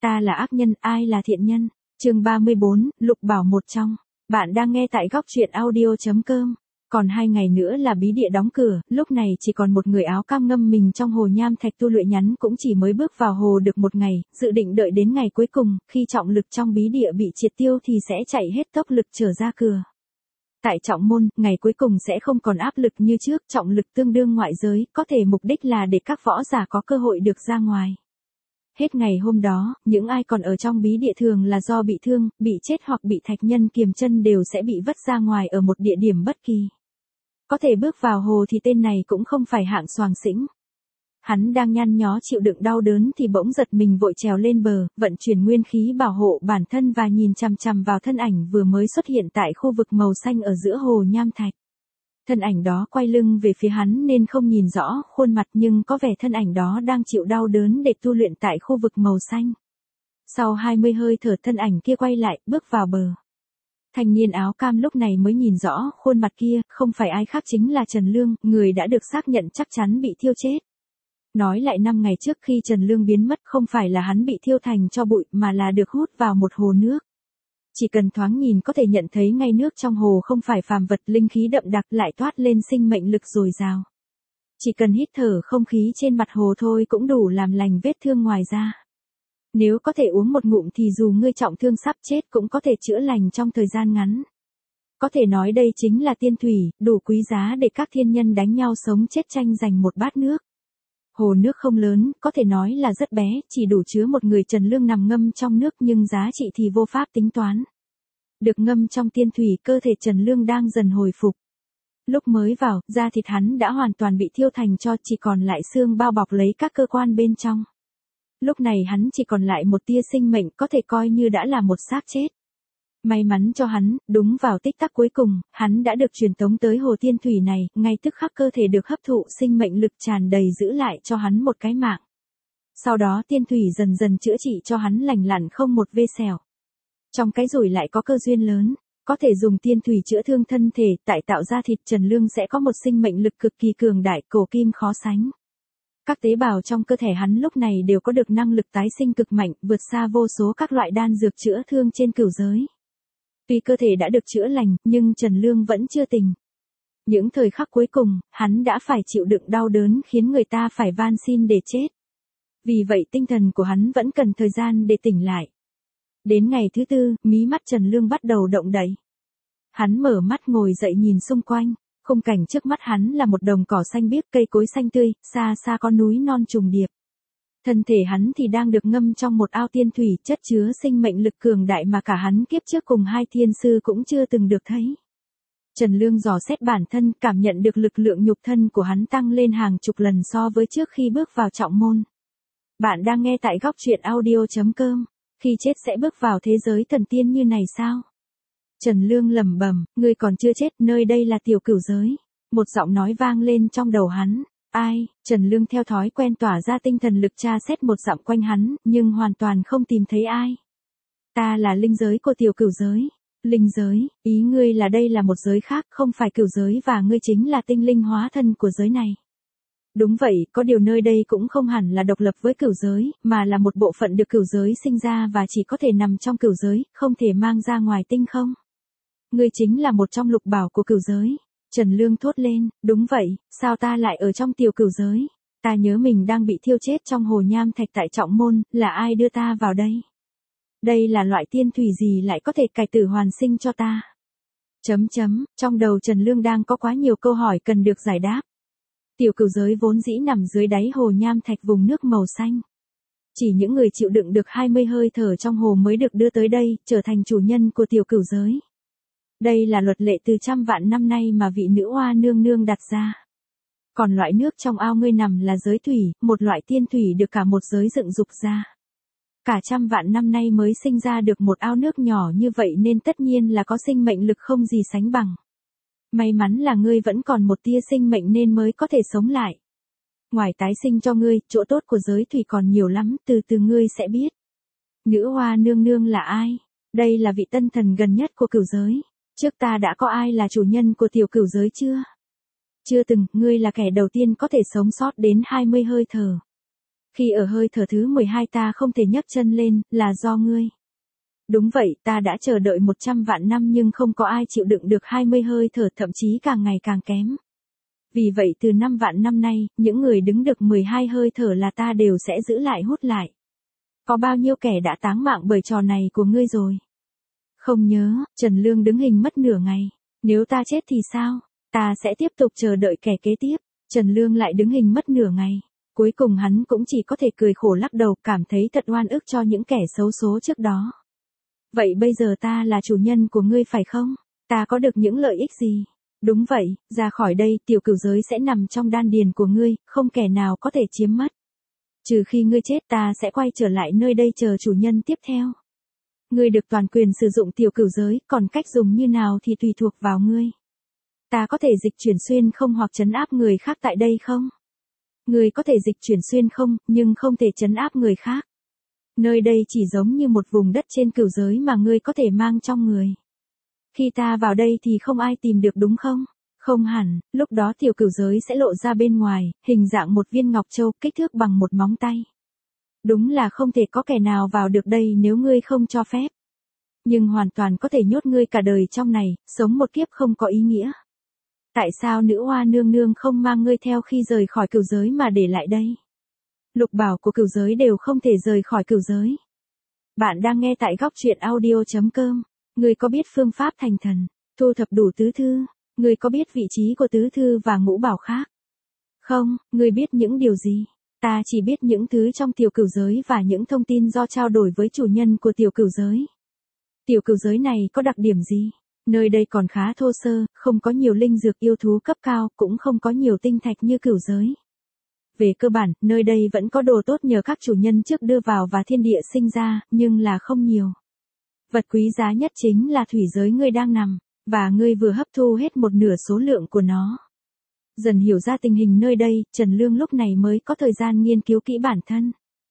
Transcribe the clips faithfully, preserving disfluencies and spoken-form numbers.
Ta là ác nhân, ai là thiện nhân? Chương ba mươi bốn, Lục Bảo một trong. Bạn đang nghe tại góc truyện audio chấm com. Còn hai ngày nữa là bí địa đóng cửa, lúc này chỉ còn một người áo cam ngâm mình trong hồ nham thạch tu luyện nhắn cũng chỉ mới bước vào hồ được một ngày, dự định đợi đến ngày cuối cùng, khi trọng lực trong bí địa bị triệt tiêu thì sẽ chạy hết tốc lực trở ra cửa. Tại trọng môn, ngày cuối cùng sẽ không còn áp lực như trước, trọng lực tương đương ngoại giới, có thể mục đích là để các võ giả có cơ hội được ra ngoài. Hết ngày hôm đó, những ai còn ở trong bí địa thường là do bị thương, bị chết hoặc bị thạch nhân kiềm chân đều sẽ bị vứt ra ngoài ở một địa điểm bất kỳ. Có thể bước vào hồ thì tên này cũng không phải hạng xoàng xĩnh. Hắn đang nhăn nhó chịu đựng đau đớn thì bỗng giật mình vội trèo lên bờ, vận chuyển nguyên khí bảo hộ bản thân và nhìn chằm chằm vào thân ảnh vừa mới xuất hiện tại khu vực màu xanh ở giữa hồ nham thạch. Thân ảnh đó quay lưng về phía hắn nên không nhìn rõ khuôn mặt, nhưng có vẻ thân ảnh đó đang chịu đau đớn để tu luyện tại khu vực màu xanh. Sau hai mươi hơi thở thân ảnh kia quay lại, bước vào bờ. Thanh niên áo cam lúc này mới nhìn rõ khuôn mặt kia, không phải ai khác chính là Trần Lương, người đã được xác nhận chắc chắn bị thiêu chết. Nói lại năm ngày trước khi Trần Lương biến mất, không phải là hắn bị thiêu thành tro bụi mà là được hút vào một hồ nước. Chỉ cần thoáng nhìn có thể nhận thấy ngay nước trong hồ không phải phàm vật, linh khí đậm đặc lại toát lên sinh mệnh lực dồi dào. Chỉ cần hít thở không khí trên mặt hồ thôi cũng đủ làm lành vết thương ngoài da. Nếu có thể uống một ngụm thì dù ngươi trọng thương sắp chết cũng có thể chữa lành trong thời gian ngắn. Có thể nói đây chính là tiên thủy, đủ quý giá để các thiên nhân đánh nhau sống chết tranh giành một bát nước. Hồ nước không lớn, có thể nói là rất bé, chỉ đủ chứa một người. Trần Lương nằm ngâm trong nước nhưng giá trị thì vô pháp tính toán. Được ngâm trong tiên thủy, cơ thể Trần Lương đang dần hồi phục. Lúc mới vào, da thịt hắn đã hoàn toàn bị thiêu thành tro, chỉ còn lại xương bao bọc lấy các cơ quan bên trong. Lúc này hắn chỉ còn lại một tia sinh mệnh, có thể coi như đã là một xác chết. May mắn cho hắn, đúng vào tích tắc cuối cùng, hắn đã được truyền tống tới hồ tiên thủy này, ngay tức khắc cơ thể được hấp thụ sinh mệnh lực tràn đầy giữ lại cho hắn một cái mạng. Sau đó tiên thủy dần dần chữa trị cho hắn lành lặn không một vết sẹo. Trong cái rủi lại có cơ duyên lớn, có thể dùng tiên thủy chữa thương thân thể, tại tạo ra thịt. Trần Lương sẽ có một sinh mệnh lực cực kỳ cường đại, cổ kim khó sánh. Các tế bào trong cơ thể hắn lúc này đều có được năng lực tái sinh cực mạnh, vượt xa vô số các loại đan dược chữa thương trên cửu giới. Tuy cơ thể đã được chữa lành, nhưng Trần Lương vẫn chưa tỉnh. Những thời khắc cuối cùng, hắn đã phải chịu đựng đau đớn khiến người ta phải van xin để chết. Vì vậy tinh thần của hắn vẫn cần thời gian để tỉnh lại. Đến ngày thứ tư, mí mắt Trần Lương bắt đầu động đậy. Hắn mở mắt ngồi dậy nhìn xung quanh, khung cảnh trước mắt hắn là một đồng cỏ xanh biếc, cây cối xanh tươi, xa xa có núi non trùng điệp. Thân thể hắn thì đang được ngâm trong một ao tiên thủy, chất chứa sinh mệnh lực cường đại mà cả hắn kiếp trước cùng hai thiên sư cũng chưa từng được thấy. Trần Lương dò xét bản thân, cảm nhận được lực lượng nhục thân của hắn tăng lên hàng chục lần so với trước khi bước vào trọng môn. Bạn đang nghe tại góc truyện audio chấm com. Khi chết sẽ bước vào thế giới thần tiên như này sao? Trần Lương lẩm bẩm, ngươi còn chưa chết, nơi đây là tiểu cửu giới. Một giọng nói vang lên trong đầu hắn. Ai? Trần Lương theo thói quen tỏa ra tinh thần lực tra xét một dặm quanh hắn, nhưng hoàn toàn không tìm thấy ai. Ta là linh giới của tiểu cửu giới. Linh giới, ý ngươi là đây là một giới khác, không phải cửu giới và ngươi chính là tinh linh hóa thân của giới này. Đúng vậy, có điều nơi đây cũng không hẳn là độc lập với cửu giới, mà là một bộ phận được cửu giới sinh ra và chỉ có thể nằm trong cửu giới, không thể mang ra ngoài tinh không. Ngươi chính là một trong lục bảo của cửu giới. Trần Lương thốt lên, đúng vậy, sao ta lại ở trong tiểu cửu giới? Ta nhớ mình đang bị thiêu chết trong hồ nham thạch tại trọng môn, là ai đưa ta vào đây? Đây là loại tiên thủy gì lại có thể cải tử hoàn sinh cho ta? Chấm chấm, trong đầu Trần Lương đang có quá nhiều câu hỏi cần được giải đáp. Tiểu cửu giới vốn dĩ nằm dưới đáy hồ nham thạch vùng nước màu xanh. Chỉ những người chịu đựng được hai mươi hơi thở trong hồ mới được đưa tới đây, trở thành chủ nhân của tiểu cửu giới. Đây là luật lệ từ trăm vạn năm nay mà vị nữ oa nương nương đặt ra. Còn loại nước trong ao ngươi nằm là giới thủy, một loại tiên thủy được cả một giới dựng dục ra. Cả trăm vạn năm nay mới sinh ra được một ao nước nhỏ như vậy nên tất nhiên là có sinh mệnh lực không gì sánh bằng. May mắn là ngươi vẫn còn một tia sinh mệnh nên mới có thể sống lại. Ngoài tái sinh cho ngươi, chỗ tốt của giới thủy còn nhiều lắm, từ từ ngươi sẽ biết. Nữ hoa nương nương là ai? Đây là vị tân thần gần nhất của cửu giới. Trước ta đã có ai là chủ nhân của tiểu cửu giới chưa? Chưa từng, ngươi là kẻ đầu tiên có thể sống sót đến hai mươi hơi thở. Khi ở hơi thở thứ mười hai ta không thể nhấc chân lên, là do ngươi. Đúng vậy, ta đã chờ đợi một trăm vạn năm nhưng không có ai chịu đựng được hai mươi hơi thở, thậm chí càng ngày càng kém. Vì vậy từ năm vạn năm nay, những người đứng được mười hai hơi thở là ta đều sẽ giữ lại hút lại. Có bao nhiêu kẻ đã táng mạng bởi trò này của ngươi rồi? Không nhớ, Trần Lương đứng hình mất nửa ngày. Nếu ta chết thì sao? Ta sẽ tiếp tục chờ đợi kẻ kế tiếp. Trần Lương lại đứng hình mất nửa ngày. Cuối cùng hắn cũng chỉ có thể cười khổ lắc đầu, cảm thấy thật oan ức cho những kẻ xấu số trước đó. Vậy bây giờ ta là chủ nhân của ngươi phải không? Ta có được những lợi ích gì? Đúng vậy, ra khỏi đây tiểu cửu giới sẽ nằm trong đan điền của ngươi, không kẻ nào có thể chiếm mất. Trừ khi ngươi chết ta sẽ quay trở lại nơi đây chờ chủ nhân tiếp theo. Ngươi được toàn quyền sử dụng tiểu cửu giới, còn cách dùng như nào thì tùy thuộc vào ngươi. Ta có thể dịch chuyển xuyên không hoặc trấn áp người khác tại đây không? Ngươi có thể dịch chuyển xuyên không, nhưng không thể trấn áp người khác. Nơi đây chỉ giống như một vùng đất trên cửu giới mà ngươi có thể mang trong người. Khi ta vào đây thì không ai tìm được đúng không? Không hẳn, lúc đó tiểu cửu giới sẽ lộ ra bên ngoài, hình dạng một viên ngọc châu, kích thước bằng một móng tay. Đúng là không thể có kẻ nào vào được đây nếu ngươi không cho phép. Nhưng hoàn toàn có thể nhốt ngươi cả đời trong này, sống một kiếp không có ý nghĩa. Tại sao nữ hoa nương nương không mang ngươi theo khi rời khỏi cửu giới mà để lại đây? Lục bảo của cửu giới đều không thể rời khỏi cửu giới. Bạn đang nghe tại góc truyện audio chấm com. Ngươi có biết phương pháp thành thần, thu thập đủ tứ thư? Ngươi có biết vị trí của tứ thư và ngũ bảo khác? Không, ngươi biết những điều gì? Ta chỉ biết những thứ trong tiểu cửu giới và những thông tin do trao đổi với chủ nhân của tiểu cửu giới. Tiểu cửu giới này có đặc điểm gì? Nơi đây còn khá thô sơ, không có nhiều linh dược yêu thú cấp cao, cũng không có nhiều tinh thạch như cửu giới. Về cơ bản, nơi đây vẫn có đồ tốt nhờ các chủ nhân trước đưa vào và thiên địa sinh ra, nhưng là không nhiều. Vật quý giá nhất chính là thủy giới ngươi đang nằm, và ngươi vừa hấp thu hết một nửa số lượng của nó. Dần hiểu ra tình hình nơi đây, Trần Lương lúc này mới có thời gian nghiên cứu kỹ bản thân.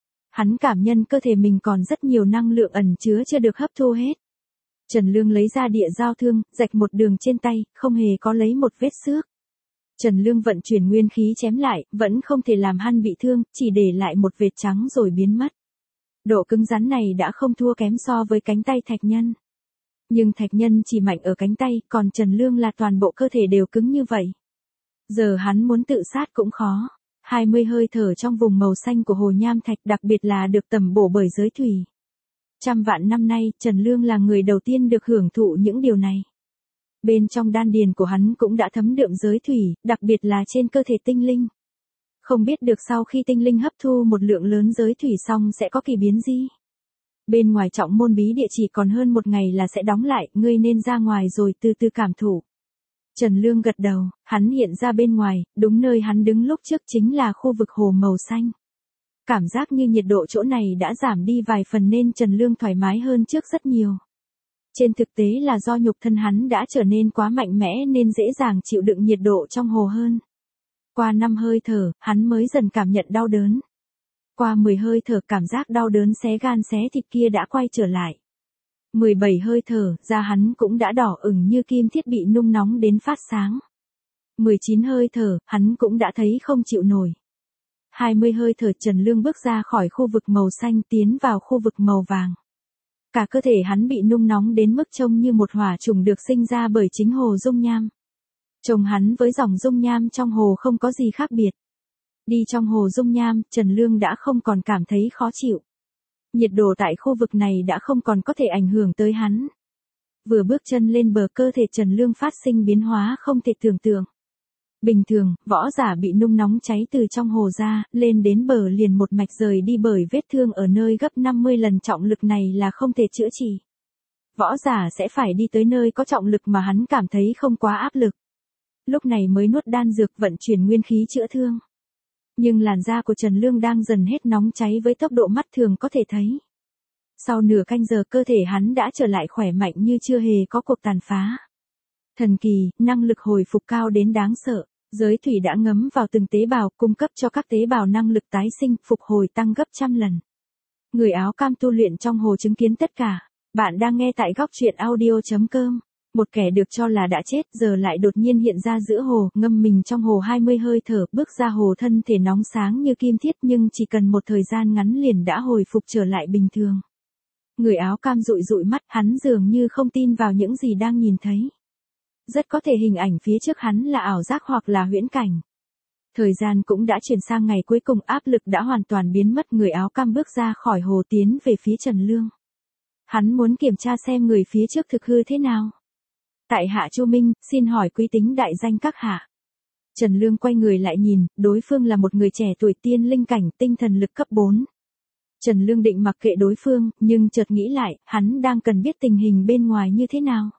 Hắn cảm nhận cơ thể mình còn rất nhiều năng lượng ẩn chứa chưa được hấp thu hết. Trần Lương lấy ra địa giao thương, rạch một đường trên tay, không hề có lấy một vết xước. Trần Lương vận chuyển nguyên khí chém lại, vẫn không thể làm hắn bị thương, chỉ để lại một vệt trắng rồi biến mất. Độ cứng rắn này đã không thua kém so với cánh tay Thạch Nhân. Nhưng Thạch Nhân chỉ mạnh ở cánh tay, còn Trần Lương là toàn bộ cơ thể đều cứng như vậy. Giờ hắn muốn tự sát cũng khó. hai mươi hơi thở trong vùng màu xanh của hồ nham thạch, đặc biệt là được tầm bổ bởi giới thủy. Trăm vạn năm nay, Trần Lương là người đầu tiên được hưởng thụ những điều này. Bên trong đan điền của hắn cũng đã thấm đượm giới thủy, đặc biệt là trên cơ thể tinh linh. Không biết được sau khi tinh linh hấp thu một lượng lớn giới thủy xong sẽ có kỳ biến gì. Bên ngoài trọng môn bí địa chỉ còn hơn một ngày là sẽ đóng lại, ngươi nên ra ngoài rồi từ từ cảm thụ. Trần Lương gật đầu, hắn hiện ra bên ngoài, đúng nơi hắn đứng lúc trước chính là khu vực hồ màu xanh. Cảm giác như nhiệt độ chỗ này đã giảm đi vài phần nên Trần Lương thoải mái hơn trước rất nhiều. Trên thực tế là do nhục thân hắn đã trở nên quá mạnh mẽ nên dễ dàng chịu đựng nhiệt độ trong hồ hơn. Qua năm hơi thở, hắn mới dần cảm nhận đau đớn. Qua mười hơi thở, cảm giác đau đớn xé gan xé thịt kia đã quay trở lại. mười bảy hơi thở, da hắn cũng đã đỏ ửng như kim thiết bị nung nóng đến phát sáng. mười chín hơi thở, hắn cũng đã thấy không chịu nổi. hai mươi hơi thở, Trần Lương bước ra khỏi khu vực màu xanh tiến vào khu vực màu vàng. Cả cơ thể hắn bị nung nóng đến mức trông như một hỏa trùng được sinh ra bởi chính hồ dung nham. Trông hắn với dòng dung nham trong hồ không có gì khác biệt. Đi trong hồ dung nham, Trần Lương đã không còn cảm thấy khó chịu. Nhiệt độ tại khu vực này đã không còn có thể ảnh hưởng tới hắn. Vừa bước chân lên bờ, cơ thể Trần Lương phát sinh biến hóa không thể tưởng tượng. Bình thường, võ giả bị nung nóng cháy từ trong hồ ra, lên đến bờ liền một mạch rời đi bởi vết thương ở nơi gấp năm mươi lần trọng lực này là không thể chữa trị. Võ giả sẽ phải đi tới nơi có trọng lực mà hắn cảm thấy không quá áp lực. Lúc này mới nuốt đan dược vận chuyển nguyên khí chữa thương. Nhưng làn da của Trần Lương đang dần hết nóng cháy với tốc độ mắt thường có thể thấy. Sau nửa canh giờ cơ thể hắn đã trở lại khỏe mạnh như chưa hề có cuộc tàn phá. Thần kỳ, năng lực hồi phục cao đến đáng sợ. Giới thủy đã ngấm vào từng tế bào, cung cấp cho các tế bào năng lực tái sinh, phục hồi tăng gấp trăm lần. Người áo cam tu luyện trong hồ chứng kiến tất cả. Bạn đang nghe tại góc truyện audio chấm com. Một kẻ được cho là đã chết giờ lại đột nhiên hiện ra giữa hồ, ngâm mình trong hồ hai mươi hơi thở, bước ra hồ thân thể nóng sáng như kim thiết nhưng chỉ cần một thời gian ngắn liền đã hồi phục trở lại bình thường. Người áo cam dụi dụi mắt, hắn dường như không tin vào những gì đang nhìn thấy. Rất có thể hình ảnh phía trước hắn là ảo giác hoặc là huyễn cảnh. Thời gian cũng đã chuyển sang ngày cuối cùng, áp lực đã hoàn toàn biến mất, người áo cam bước ra khỏi hồ tiến về phía Trần Lương. Hắn muốn kiểm tra xem người phía trước thực hư thế nào. Tại hạ Chu Minh, xin hỏi quý tính đại danh các hạ. Trần Lương quay người lại nhìn, đối phương là một người trẻ tuổi tiên linh cảnh, tinh thần lực cấp bốn. Trần Lương định mặc kệ đối phương, nhưng chợt nghĩ lại, hắn đang cần biết tình hình bên ngoài như thế nào.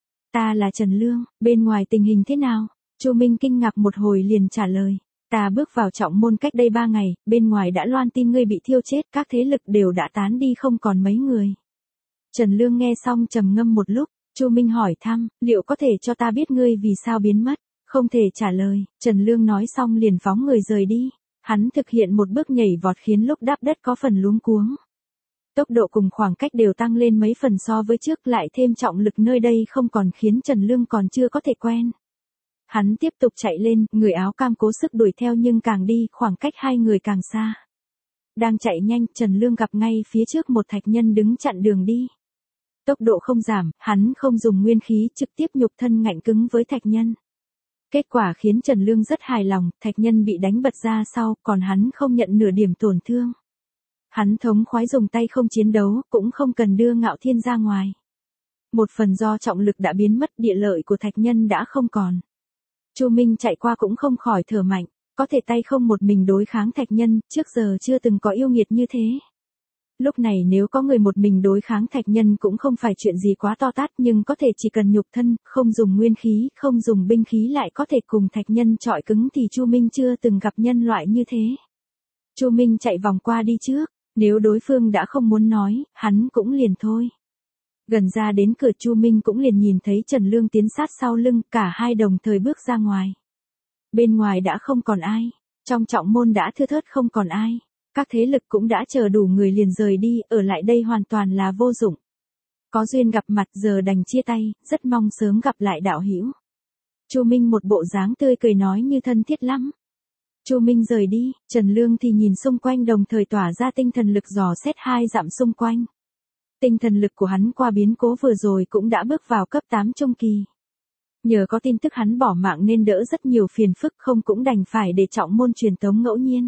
Ta là Trần Lương, bên ngoài tình hình thế nào? Chu Minh kinh ngạc một hồi liền trả lời. Ta bước vào trọng môn cách đây ba ngày, bên ngoài đã loan tin ngươi bị thiêu chết, các thế lực đều đã tán đi không còn mấy người. Trần Lương nghe xong trầm ngâm một lúc, Chu Minh hỏi thăm, liệu có thể cho ta biết ngươi vì sao biến mất? Không thể trả lời, Trần Lương nói xong liền phóng người rời đi. Hắn thực hiện một bước nhảy vọt khiến lúc đáp đất có phần luống cuống. Tốc độ cùng khoảng cách đều tăng lên mấy phần so với trước, lại thêm trọng lực nơi đây không còn khiến Trần Lương còn chưa có thể quen. Hắn tiếp tục chạy lên, người áo cam cố sức đuổi theo nhưng càng đi, khoảng cách hai người càng xa. Đang chạy nhanh, Trần Lương gặp ngay phía trước một thạch nhân đứng chặn đường đi. Tốc độ không giảm, hắn không dùng nguyên khí, trực tiếp nhục thân ngạnh cứng với thạch nhân. Kết quả khiến Trần Lương rất hài lòng, thạch nhân bị đánh bật ra sau, còn hắn không nhận nửa điểm tổn thương. Hắn thống khoái dùng tay không chiến đấu, cũng không cần đưa Ngạo Thiên ra ngoài. Một phần do trọng lực đã biến mất, địa lợi của thạch nhân đã không còn. Chu Minh chạy qua cũng không khỏi thở mạnh, có thể tay không một mình đối kháng thạch nhân, trước giờ chưa từng có yêu nghiệt như thế. Lúc này nếu có người một mình đối kháng thạch nhân cũng không phải chuyện gì quá to tát, nhưng có thể chỉ cần nhục thân, không dùng nguyên khí, không dùng binh khí lại có thể cùng thạch nhân chọi cứng thì Chu Minh chưa từng gặp nhân loại như thế. Chu Minh chạy vòng qua đi trước, nếu đối phương đã không muốn nói, hắn cũng liền thôi. Gần ra đến cửa Chu Minh cũng liền nhìn thấy Trần Lương tiến sát sau lưng, cả hai đồng thời bước ra ngoài. Bên ngoài đã không còn ai, trong trọng môn đã thưa thớt không còn ai. Các thế lực cũng đã chờ đủ người liền rời đi, ở lại đây hoàn toàn là vô dụng. Có duyên gặp mặt giờ đành chia tay, rất mong sớm gặp lại đạo hữu. Chu Minh một bộ dáng tươi cười nói như thân thiết lắm. Chu Minh rời đi, Trần Lương thì nhìn xung quanh đồng thời tỏa ra tinh thần lực dò xét hai dặm xung quanh. Tinh thần lực của hắn qua biến cố vừa rồi cũng đã bước vào cấp tám trung kỳ. Nhờ có tin tức hắn bỏ mạng nên đỡ rất nhiều phiền phức, không cũng đành phải để trọng môn truyền tống ngẫu nhiên.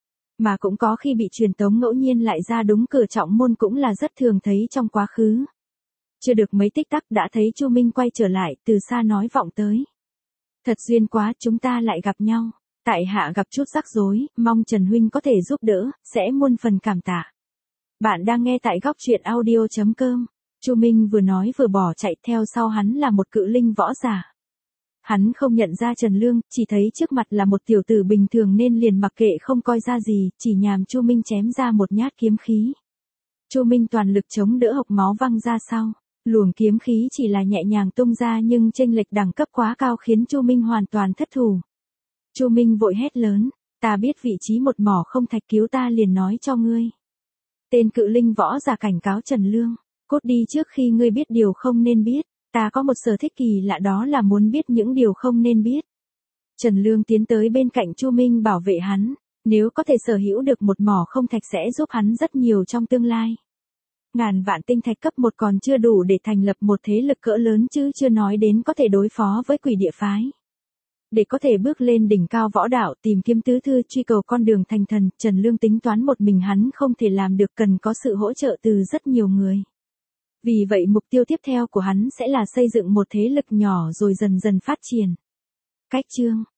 Mà cũng có khi bị truyền tống ngẫu nhiên lại ra đúng cửa trọng môn cũng là rất thường thấy trong quá khứ. Chưa được mấy tích tắc đã thấy Chu Minh quay trở lại, từ xa nói vọng tới. Thật duyên quá, chúng ta lại gặp nhau. Tại hạ gặp chút rắc rối, mong Trần Huynh có thể giúp đỡ, sẽ muôn phần cảm tạ. Bạn đang nghe tại góc truyện audio chấm com. Chu Minh vừa nói vừa bỏ chạy, theo sau hắn là một cự linh võ giả. Hắn không nhận ra Trần Lương, chỉ thấy trước mặt là một tiểu tử bình thường nên liền mặc kệ không coi ra gì, chỉ nhàm Chu Minh chém ra một nhát kiếm khí. Chu Minh toàn lực chống đỡ hộc máu văng ra sau, luồng kiếm khí chỉ là nhẹ nhàng tung ra nhưng chênh lệch đẳng cấp quá cao khiến Chu Minh hoàn toàn thất thủ. Chu Minh vội hét lớn, ta biết vị trí một mỏ không thạch, cứu ta liền nói cho ngươi. Tên cự linh võ giả cảnh cáo Trần Lương, cút đi trước khi ngươi biết điều không nên biết. Ta có một sở thích kỳ lạ, đó là muốn biết những điều không nên biết. Trần Lương tiến tới bên cạnh Chu Minh bảo vệ hắn, nếu có thể sở hữu được một mỏ không thạch sẽ giúp hắn rất nhiều trong tương lai. Ngàn vạn tinh thạch cấp một còn chưa đủ để thành lập một thế lực cỡ lớn chứ chưa nói đến có thể đối phó với quỷ địa phái. Để có thể bước lên đỉnh cao võ đạo, tìm kiếm tứ thư, truy cầu con đường thành thần, Trần Lương tính toán một mình hắn không thể làm được, cần có sự hỗ trợ từ rất nhiều người. Vì vậy mục tiêu tiếp theo của hắn sẽ là xây dựng một thế lực nhỏ rồi dần dần phát triển. Cách chương